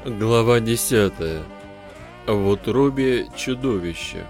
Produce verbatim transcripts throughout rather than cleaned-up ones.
Глава десятая. В утробе чудовища.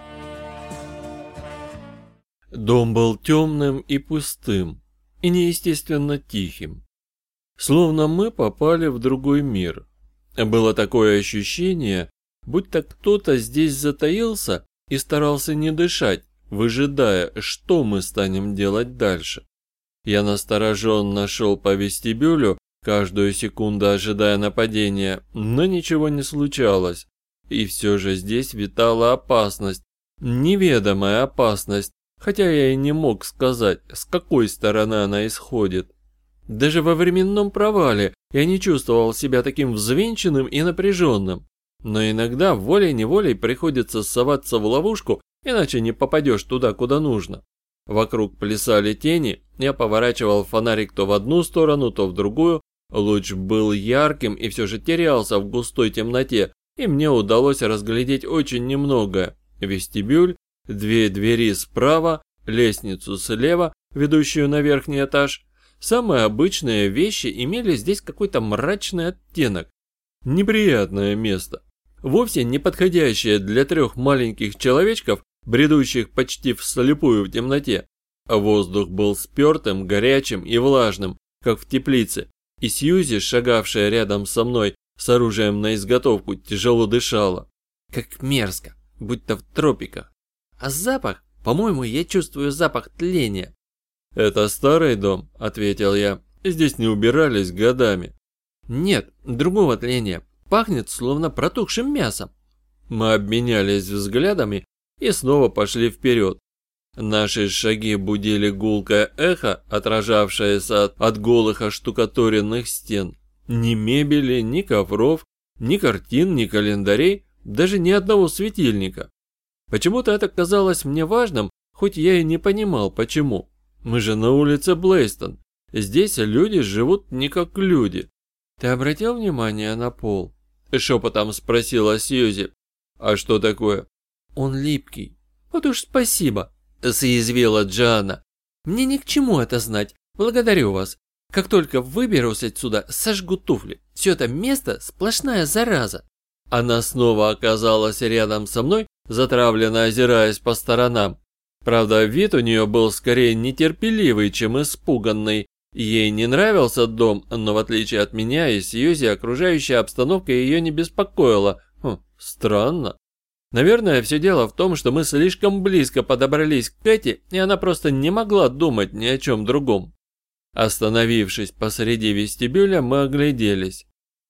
Дом был темным и пустым, и неестественно тихим. Словно мы попали в другой мир. Было такое ощущение, будто кто-то здесь затаился и старался не дышать, выжидая, что мы станем делать дальше. Я настороженно шел по вестибюлю, каждую секунду ожидая нападения, но ничего не случалось. И все же здесь витала опасность, неведомая опасность, хотя я и не мог сказать, с какой стороны она исходит. Даже во временном провале я не чувствовал себя таким взвинченным и напряженным. Но иногда волей-неволей приходится соваться в ловушку, иначе не попадешь туда, куда нужно. Вокруг плясали тени, я поворачивал фонарик то в одну сторону, то в другую. Луч был ярким и все же терялся в густой темноте, и мне удалось разглядеть очень немногое. Вестибюль, две двери справа, лестницу слева, ведущую на верхний этаж. Самые обычные вещи имели здесь какой-то мрачный оттенок. Неприятное место. Вовсе не подходящее для трех маленьких человечков, бредущих почти вслепую в темноте. Воздух был спертым, горячим и влажным, как в теплице. И Сьюзи, шагавшая рядом со мной с оружием на изготовку, тяжело дышала. Как мерзко, будто в тропиках. А запах? По-моему, я чувствую запах тления. «Это старый дом», — ответил я. «Здесь не убирались годами». «Нет, другого тления. Пахнет, словно протухшим мясом». Мы обменялись взглядами и снова пошли вперед. Наши шаги будили гулкое эхо, отражавшееся от, от голых оштукатуренных стен. Ни мебели, ни ковров, ни картин, ни календарей, даже ни одного светильника. Почему-то это казалось мне важным, хоть я и не понимал, почему. Мы же на улице Блейстон. Здесь люди живут не как люди. «Ты обратил внимание на пол?» — шепотом спросила Сьюзи. «А что такое?» «Он липкий». «Вот уж спасибо», — съязвила Джоанна. «Мне ни к чему это знать. Благодарю вас. Как только выберусь отсюда, сожгу туфли. Все это место сплошная зараза». Она снова оказалась рядом со мной, затравленно озираясь по сторонам. Правда, вид у нее был скорее нетерпеливый, чем испуганный. Ей не нравился дом, но в отличие от меня и Сьюзи, окружающая обстановка ее не беспокоила. Хм, странно. Наверное, все дело в том, что мы слишком близко подобрались к Кэти, и она просто не могла думать ни о чем другом. Остановившись посреди вестибюля, мы огляделись.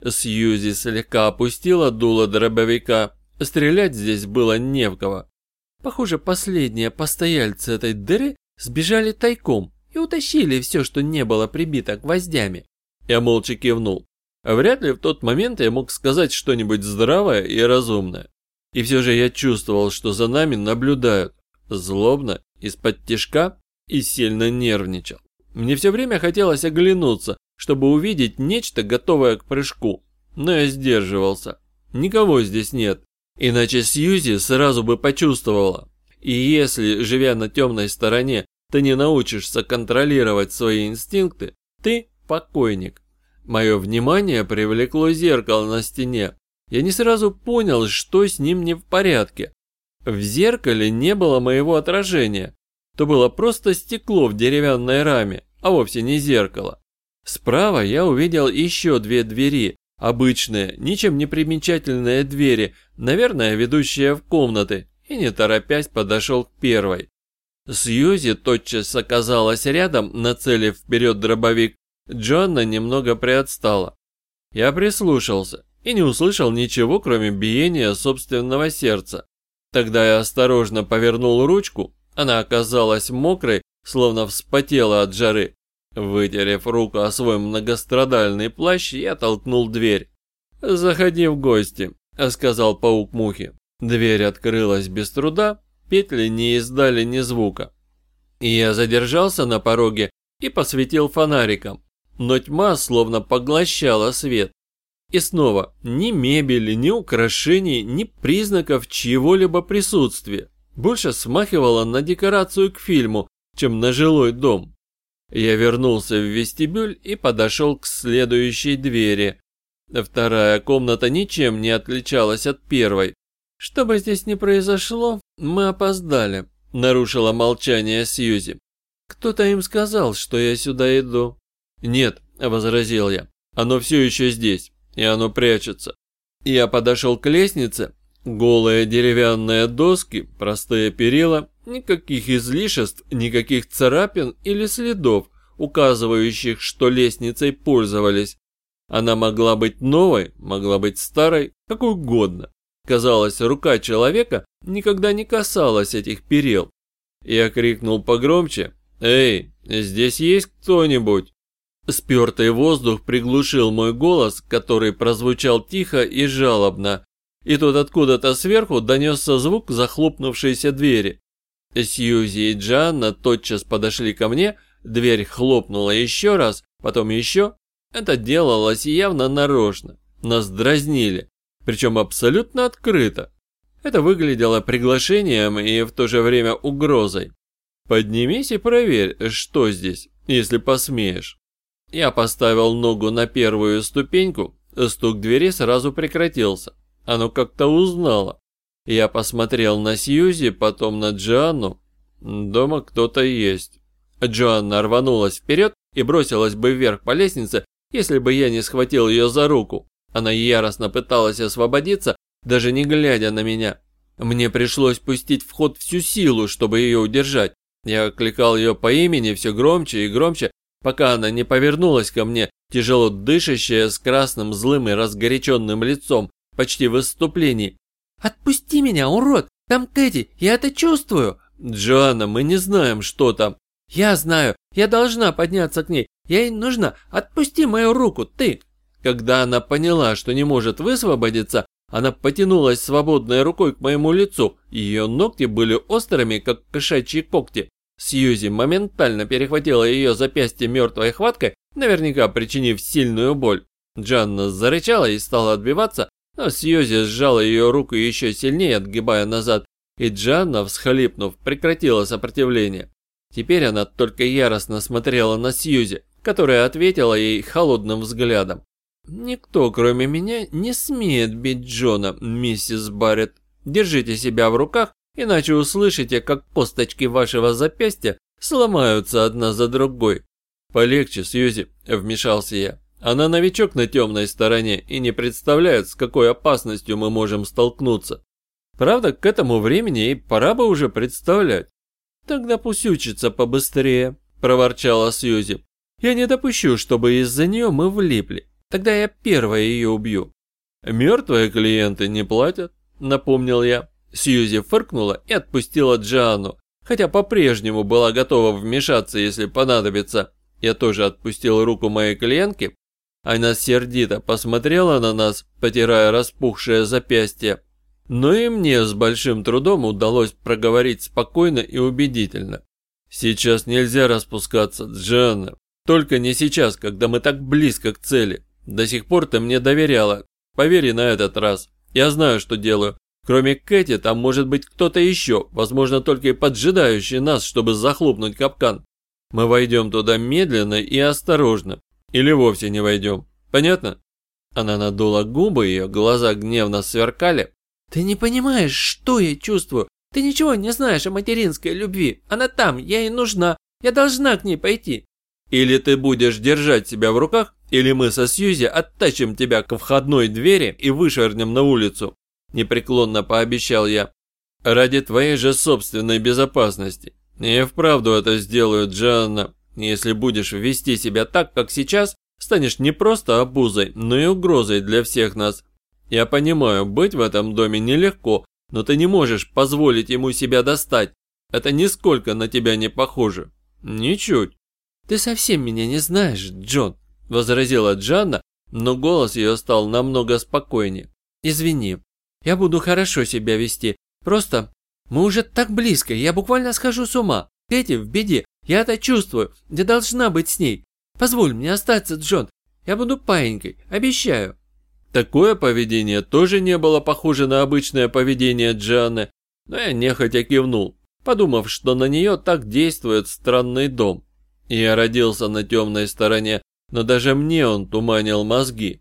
Сьюзи слегка опустила дуло дробовика. Стрелять здесь было не в кого. Похоже, последние постояльцы этой дыры сбежали тайком и утащили все, что не было прибито гвоздями. Я молча кивнул. Вряд ли в тот момент я мог сказать что-нибудь здравое и разумное. И все же я чувствовал, что за нами наблюдают. Злобно, из-под тишка, и сильно нервничал. Мне все время хотелось оглянуться, чтобы увидеть нечто, готовое к прыжку. Но я сдерживался. Никого здесь нет. Иначе Сьюзи сразу бы почувствовала. И если, живя на темной стороне, ты не научишься контролировать свои инстинкты, ты покойник. Мое внимание привлекло зеркало на стене. Я не сразу понял, что с ним не в порядке. В зеркале не было моего отражения. То было просто стекло в деревянной раме, а вовсе не зеркало. Справа я увидел еще две двери. Обычные, ничем не примечательные двери, наверное, ведущие в комнаты, и не торопясь подошел к первой. Сьюзи тотчас оказалась рядом, нацелив вперед дробовик. Джоанна немного приотстала. Я прислушался и не услышал ничего, кроме биения собственного сердца. Тогда я осторожно повернул ручку, она оказалась мокрой, словно вспотела от жары. Вытерев руку о свой многострадальный плащ, я толкнул дверь. «Заходи в гости», — сказал паук Мухи. Дверь открылась без труда, петли не издали ни звука. И я задержался на пороге и посветил фонариком, но тьма словно поглощала свет. И снова ни мебели, ни украшений, ни признаков чьего-либо присутствия. Больше смахивало на декорацию к фильму, чем на жилой дом. Я вернулся в вестибюль и подошел к следующей двери. Вторая комната ничем не отличалась от первой. Что бы здесь ни произошло, мы опоздали, нарушила молчание Сьюзи. Кто-то им сказал, что я сюда иду. Нет, возразил я, оно все еще здесь, и оно прячется. Я подошел к лестнице, голые деревянные доски, простые перила, никаких излишеств, никаких царапин или следов, указывающих, что лестницей пользовались. Она могла быть новой, могла быть старой, какой угодно. Казалось, рука человека никогда не касалась этих перил. Я крикнул погромче: «Эй, здесь есть кто-нибудь?» Спертый воздух приглушил мой голос, который прозвучал тихо и жалобно, и тут откуда-то сверху донесся звук захлопнувшейся двери. Сьюзи и Джоанна тотчас подошли ко мне, дверь хлопнула еще раз, потом еще. Это делалось явно нарочно. Нас дразнили, причем абсолютно открыто. Это выглядело приглашением и в то же время угрозой. «Поднимись и проверь, что здесь, если посмеешь». Я поставил ногу на первую ступеньку, стук двери сразу прекратился. Оно как-то узнало. Я посмотрел на Сьюзи, потом на Джоанну. Дома кто-то есть. Джоанна рванулась вперед и бросилась бы вверх по лестнице, если бы я не схватил ее за руку. Она яростно пыталась освободиться, даже не глядя на меня. Мне пришлось пустить в ход всю силу, чтобы ее удержать. Я окликал ее по имени все громче и громче, пока она не повернулась ко мне, тяжело дышащая, с красным, злым и разгоряченным лицом, почти в выступлении. «Отпусти меня, урод! Там Кэти, я это чувствую!» «Джоанна, мы не знаем, что там». «Я знаю, я должна подняться к ней, я ей нужна, отпусти мою руку, ты!» Когда она поняла, что не может высвободиться, она потянулась свободной рукой к моему лицу, ее ногти были острыми, как кошачьи когти. Сьюзи моментально перехватила ее запястье мертвой хваткой, наверняка причинив сильную боль. Джоанна зарычала и стала отбиваться, но Сьюзи сжала ее руку еще сильнее, отгибая назад, и Джоанна, всхлипнув, прекратила сопротивление. Теперь она только яростно смотрела на Сьюзи, которая ответила ей холодным взглядом. «Никто, кроме меня, не смеет бить Джона, миссис Барретт. Держите себя в руках, иначе услышите, как косточки вашего запястья сломаются одна за другой». «Полегче, Сьюзи», – вмешался я. «Она новичок на темной стороне и не представляет, с какой опасностью мы можем столкнуться. Правда, к этому времени ей пора бы уже представлять». «Тогда пусть учится побыстрее», – проворчала Сьюзи. «Я не допущу, чтобы из-за нее мы влипли. Тогда я первая ее убью». «Мертвые клиенты не платят», – напомнил я. Сьюзи фыркнула и отпустила Джоанну, хотя по-прежнему была готова вмешаться, если понадобится. Я тоже отпустил руку моей клиентки. Она сердито посмотрела на нас, потирая распухшее запястье. Но и мне с большим трудом удалось проговорить спокойно и убедительно. «Сейчас нельзя распускаться, Джоанна. Только не сейчас, когда мы так близко к цели. До сих пор ты мне доверяла. Поверь на этот раз. Я знаю, что делаю. Кроме Кэти, там может быть кто-то еще, возможно, только и поджидающий нас, чтобы захлопнуть капкан. Мы войдем туда медленно и осторожно. Или вовсе не войдем. Понятно?» Она надула губы, ее глаза гневно сверкали. «Ты не понимаешь, что я чувствую. Ты ничего не знаешь о материнской любви. Она там, я ей нужна. Я должна к ней пойти». «Или ты будешь держать себя в руках, или мы со Сьюзи оттащим тебя к входной двери и вышвырнем на улицу», непреклонно пообещал я. «Ради твоей же собственной безопасности. Я вправду это сделаю, Джоанна. Если будешь вести себя так, как сейчас, станешь не просто обузой, но и угрозой для всех нас. Я понимаю, быть в этом доме нелегко, но ты не можешь позволить ему себя достать. Это нисколько на тебя не похоже. Ничуть». «Ты совсем меня не знаешь, Джон», – возразила Джоанна, но голос ее стал намного спокойнее. «Извини, я буду хорошо себя вести. Просто мы уже так близко, я буквально схожу с ума. Кэти в беде, я это чувствую, я должна быть с ней. Позволь мне остаться, Джон, я буду паинькой, обещаю». Такое поведение тоже не было похоже на обычное поведение Джоанны, но я нехотя кивнул, подумав, что на нее так действует странный дом. Я родился на темной стороне, но даже мне он туманил мозги.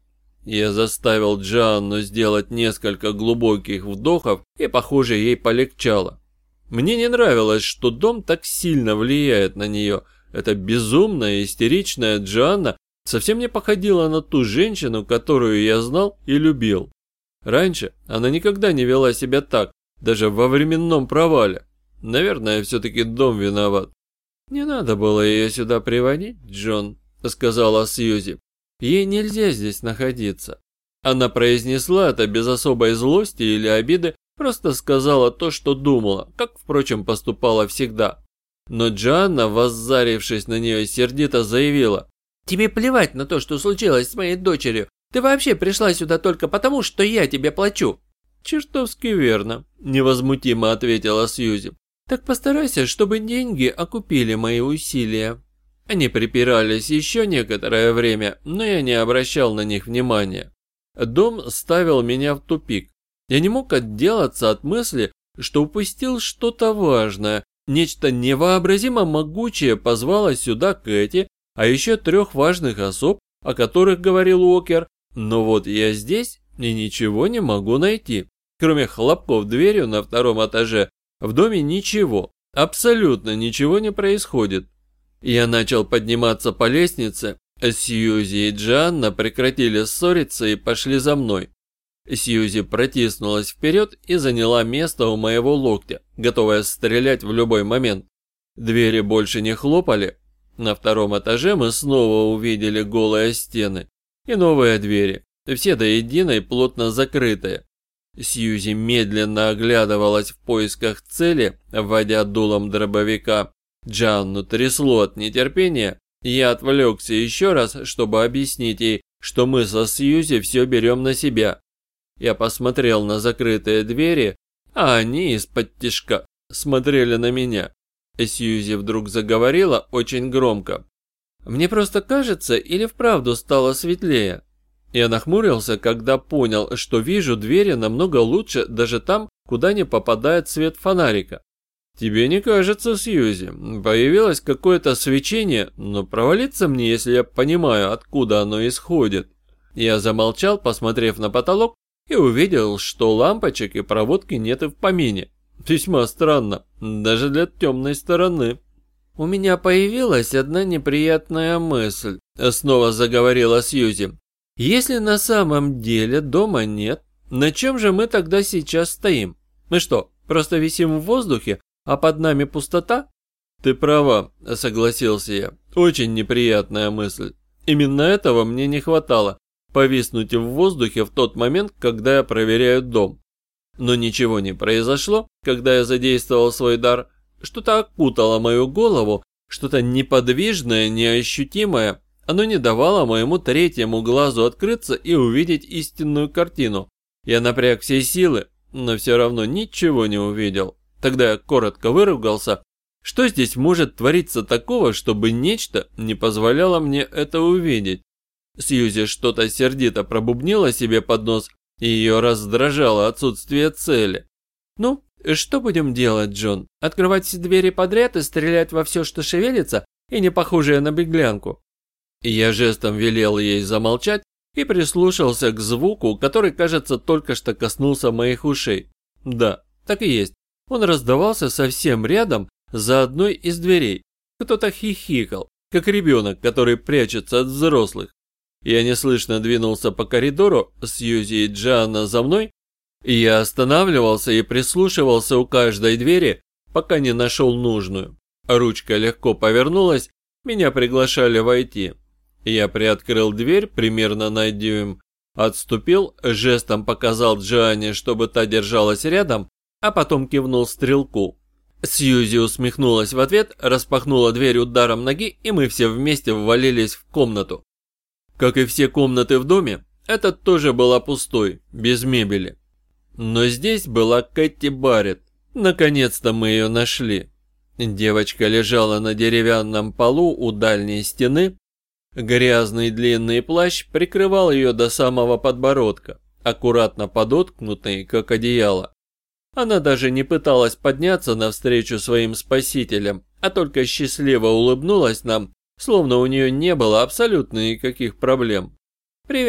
Я заставил Джоанну сделать несколько глубоких вдохов, и, похоже, ей полегчало. Мне не нравилось, что дом так сильно влияет на нее. Эта безумная, истеричная Джоанна совсем не походила на ту женщину, которую я знал и любил. Раньше она никогда не вела себя так, даже во временном провале. Наверное, все-таки дом виноват. «Не надо было ее сюда приводить, Джон», — сказала Сьюзи. «Ей нельзя здесь находиться». Она произнесла это без особой злости или обиды, просто сказала то, что думала, как, впрочем, поступала всегда. Но Джоанна, воззарившись на нее, сердито заявила: «Тебе плевать на то, что случилось с моей дочерью. Ты вообще пришла сюда только потому, что я тебе плачу». «Чертовски верно», – невозмутимо ответила Сьюзи. «Так постарайся, чтобы деньги окупили мои усилия». Они припирались еще некоторое время, но я не обращал на них внимания. Дом ставил меня в тупик. Я не мог отделаться от мысли, что упустил что-то важное. Нечто невообразимо могучее позвало сюда Кэти, а еще трех важных особ, о которых говорил Уокер. Но вот я здесь и ничего не могу найти. Кроме хлопков дверью на втором этаже, в доме ничего, абсолютно ничего не происходит. Я начал подниматься по лестнице. Сьюзи и Джоанна прекратили ссориться и пошли за мной. Сьюзи протиснулась вперед и заняла место у моего локтя, готовая стрелять в любой момент. Двери больше не хлопали. На втором этаже мы снова увидели голые стены и новые двери, все до единой плотно закрытые. Сьюзи медленно оглядывалась в поисках цели, вводя дулом дробовика. Джоанну трясло от нетерпения. Я отвлекся еще раз, чтобы объяснить ей, что мы со Сьюзи все берем на себя. Я посмотрел на закрытые двери, а они из-под тишка смотрели на меня. Сьюзи вдруг заговорила очень громко. «Мне просто кажется, или вправду стало светлее?» Я нахмурился, когда понял, что вижу двери намного лучше даже там, куда не попадает свет фонарика. «Тебе не кажется, Сьюзи? Появилось какое-то свечение, но провалиться мне, если я понимаю, откуда оно исходит». Я замолчал, посмотрев на потолок, и увидел, что лампочек и проводки нет и в помине. Весьма странно, даже для темной стороны. «У меня появилась одна неприятная мысль», — снова заговорила Сьюзи. «Если на самом деле дома нет, на чем же мы тогда сейчас стоим? Мы что, просто висим в воздухе, а под нами пустота?» «Ты права», — согласился я. «Очень неприятная мысль. Именно этого мне не хватало. Повиснуть в воздухе в тот момент, когда я проверяю дом». Но ничего не произошло, когда я задействовал свой дар. Что-то окутало мою голову, что-то неподвижное, неощутимое. Оно не давало моему третьему глазу открыться и увидеть истинную картину. Я напряг все силы, но все равно ничего не увидел. Тогда я коротко выругался. Что здесь может твориться такого, чтобы нечто не позволяло мне это увидеть? Сьюзи что-то сердито пробубнила себе под нос, и ее раздражало отсутствие цели. «Ну, что будем делать, Джон? Открывать все двери подряд и стрелять во все, что шевелится, и не похожее на беглянку?» Я жестом велел ей замолчать и прислушался к звуку, который, кажется, только что коснулся моих ушей. Да, так и есть. Он раздавался совсем рядом, за одной из дверей. Кто-то хихикал, как ребенок, который прячется от взрослых. Я неслышно двинулся по коридору, Сьюзи и Джоанна за мной, и я останавливался и прислушивался у каждой двери, пока не нашел нужную. Ручка легко повернулась, меня приглашали войти. Я приоткрыл дверь примерно на дюйм, отступил, жестом показал Джоанне, чтобы та держалась рядом, а потом кивнул стрелку. Сьюзи усмехнулась в ответ, распахнула дверь ударом ноги, и мы все вместе ввалились в комнату. Как и все комнаты в доме, эта тоже была пустой, без мебели. Но здесь была Кэти Барретт. Наконец-то мы ее нашли. Девочка лежала на деревянном полу у дальней стены. Грязный длинный плащ прикрывал ее до самого подбородка, аккуратно подоткнутый, как одеяло. Она даже не пыталась подняться навстречу своим спасителям, а только счастливо улыбнулась нам, словно у нее не было абсолютно никаких проблем. «Привет»,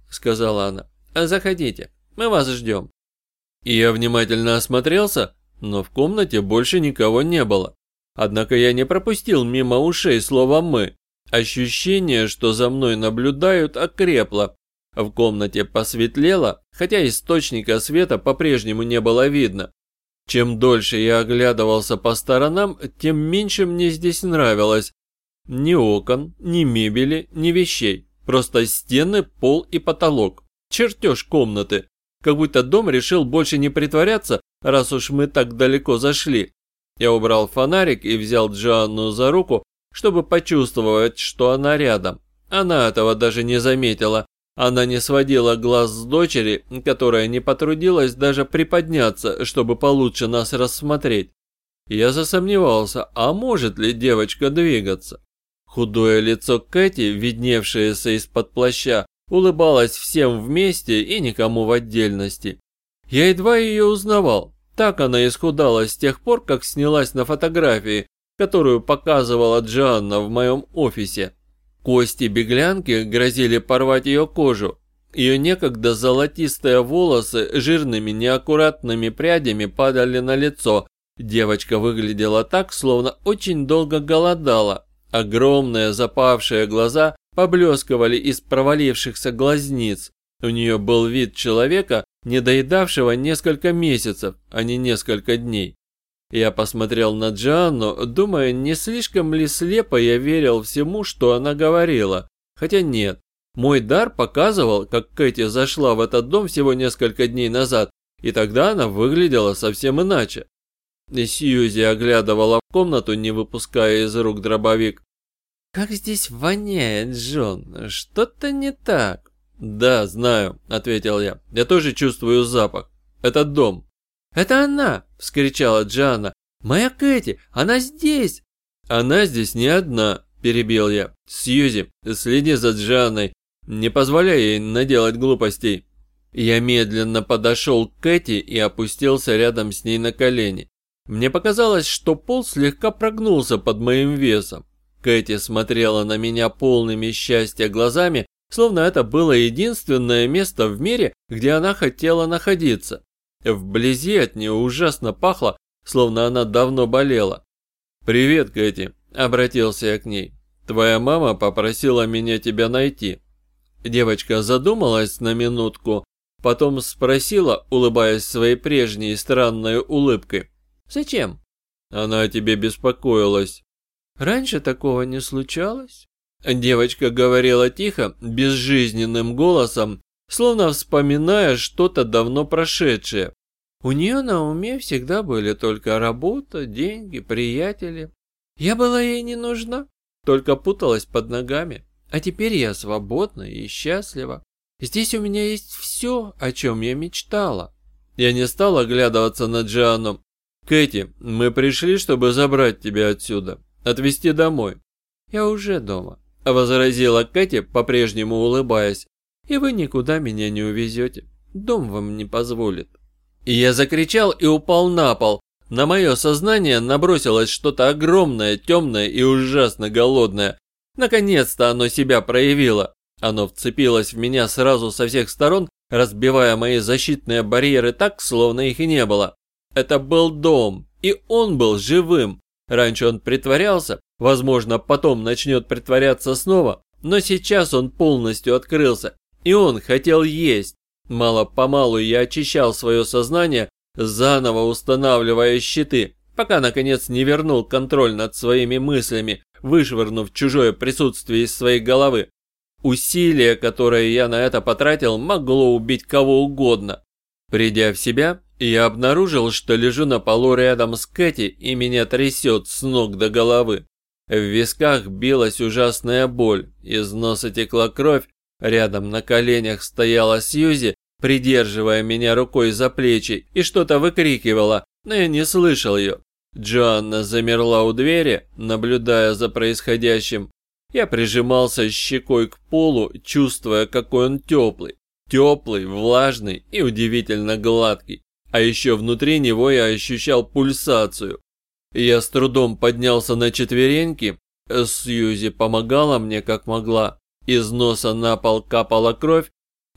сказала она. «Заходите, мы вас ждем». И я внимательно осмотрелся, но в комнате больше никого не было. Однако я не пропустил мимо ушей слово «мы». Ощущение, что за мной наблюдают, окрепло. В комнате посветлело, хотя источника света по-прежнему не было видно. Чем дольше я оглядывался по сторонам, тем меньше мне здесь нравилось. Ни окон, ни мебели, ни вещей. Просто стены, пол и потолок. Чертеж комнаты. Как будто дом решил больше не притворяться, раз уж мы так далеко зашли. Я убрал фонарик и взял Джоанну за руку, чтобы почувствовать, что она рядом. Она этого даже не заметила. Она не сводила глаз с дочери, которая не потрудилась даже приподняться, чтобы получше нас рассмотреть. Я засомневался, а может ли девочка двигаться? Худое лицо Кэти, видневшееся из-под плаща, улыбалось всем вместе и никому в отдельности. Я едва ее узнавал. Так она исхудала с тех пор, как снялась на фотографии, которую показывала Джоанна в моем офисе. Кости беглянки грозили порвать ее кожу. Ее некогда золотистые волосы жирными неаккуратными прядями падали на лицо. Девочка выглядела так, словно очень долго голодала. Огромные запавшие глаза поблескивали из провалившихся глазниц. У нее был вид человека, недоедавшего несколько месяцев, а не несколько дней. Я посмотрел на Джоанну, думая, не слишком ли слепо я верил всему, что она говорила. Хотя нет, мой дар показывал, как Кэти зашла в этот дом всего несколько дней назад, и тогда она выглядела совсем иначе. И Сьюзи оглядывала в комнату, не выпуская из рук дробовик. «Как здесь воняет, Джон, что-то не так». «Да, знаю», — ответил я, — «я тоже чувствую запах. Это дом». «Это она!» – вскричала Джоанна. «Моя Кэти! Она здесь!» «Она здесь не одна!» – перебил я. «Сьюзи, следи за Джоанной, не позволяй ей наделать глупостей». Я медленно подошел к Кэти и опустился рядом с ней на колени. Мне показалось, что пол слегка прогнулся под моим весом. Кэти смотрела на меня полными счастья глазами, словно это было единственное место в мире, где она хотела находиться. Вблизи от нее ужасно пахло, словно она давно болела. «Привет, Кэти», — обратился я к ней. «Твоя мама попросила меня тебя найти». Девочка задумалась на минутку, потом спросила, улыбаясь своей прежней странной улыбкой. «Зачем?» «Она о тебе беспокоилась». «Раньше такого не случалось?» Девочка говорила тихо, безжизненным голосом, словно вспоминая что-то давно прошедшее. У нее на уме всегда были только работа, деньги, приятели. Я была ей не нужна, только путалась под ногами. А теперь я свободна и счастлива. Здесь у меня есть все, о чем я мечтала. Я не стал оглядываться на Джоанну. «Кэти, мы пришли, чтобы забрать тебя отсюда, отвезти домой». «Я уже дома», — возразила Кэти, по-прежнему улыбаясь. «И вы никуда меня не увезете. Дом вам не позволит». И я закричал и упал на пол. На мое сознание набросилось что-то огромное, темное и ужасно голодное. Наконец-то оно себя проявило. Оно вцепилось в меня сразу со всех сторон, разбивая мои защитные барьеры так, словно их и не было. Это был дом, и он был живым. Раньше он притворялся, возможно, потом начнет притворяться снова, но сейчас он полностью открылся, и он хотел есть. Мало-помалу я очищал свое сознание, заново устанавливая щиты, пока наконец не вернул контроль над своими мыслями, вышвырнув чужое присутствие из своей головы. Усилие, которое я на это потратил, могло убить кого угодно. Придя в себя, я обнаружил, что лежу на полу рядом с Кэти и меня трясет с ног до головы. В висках билась ужасная боль, из носа текла кровь, рядом на коленях стояла Сьюзи, придерживая меня рукой за плечи, и что-то выкрикивала, но я не слышал ее. Джоанна замерла у двери, наблюдая за происходящим. Я прижимался щекой к полу, чувствуя, какой он теплый. Теплый, влажный и удивительно гладкий. А еще внутри него я ощущал пульсацию. Я с трудом поднялся на четвереньки. Сьюзи помогала мне как могла. Из носа на пол капала кровь.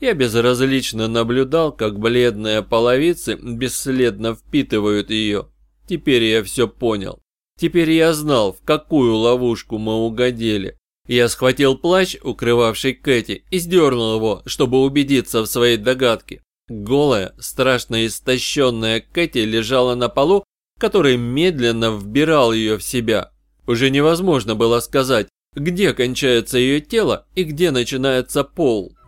Я безразлично наблюдал, как бледные половицы бесследно впитывают ее. Теперь я все понял. Теперь я знал, в какую ловушку мы угодили. Я схватил плащ, укрывавший Кэти, и сдернул его, чтобы убедиться в своей догадке. Голая, страшно истощенная Кэти лежала на полу, который медленно вбирал ее в себя. Уже невозможно было сказать, где кончается ее тело и где начинается пол.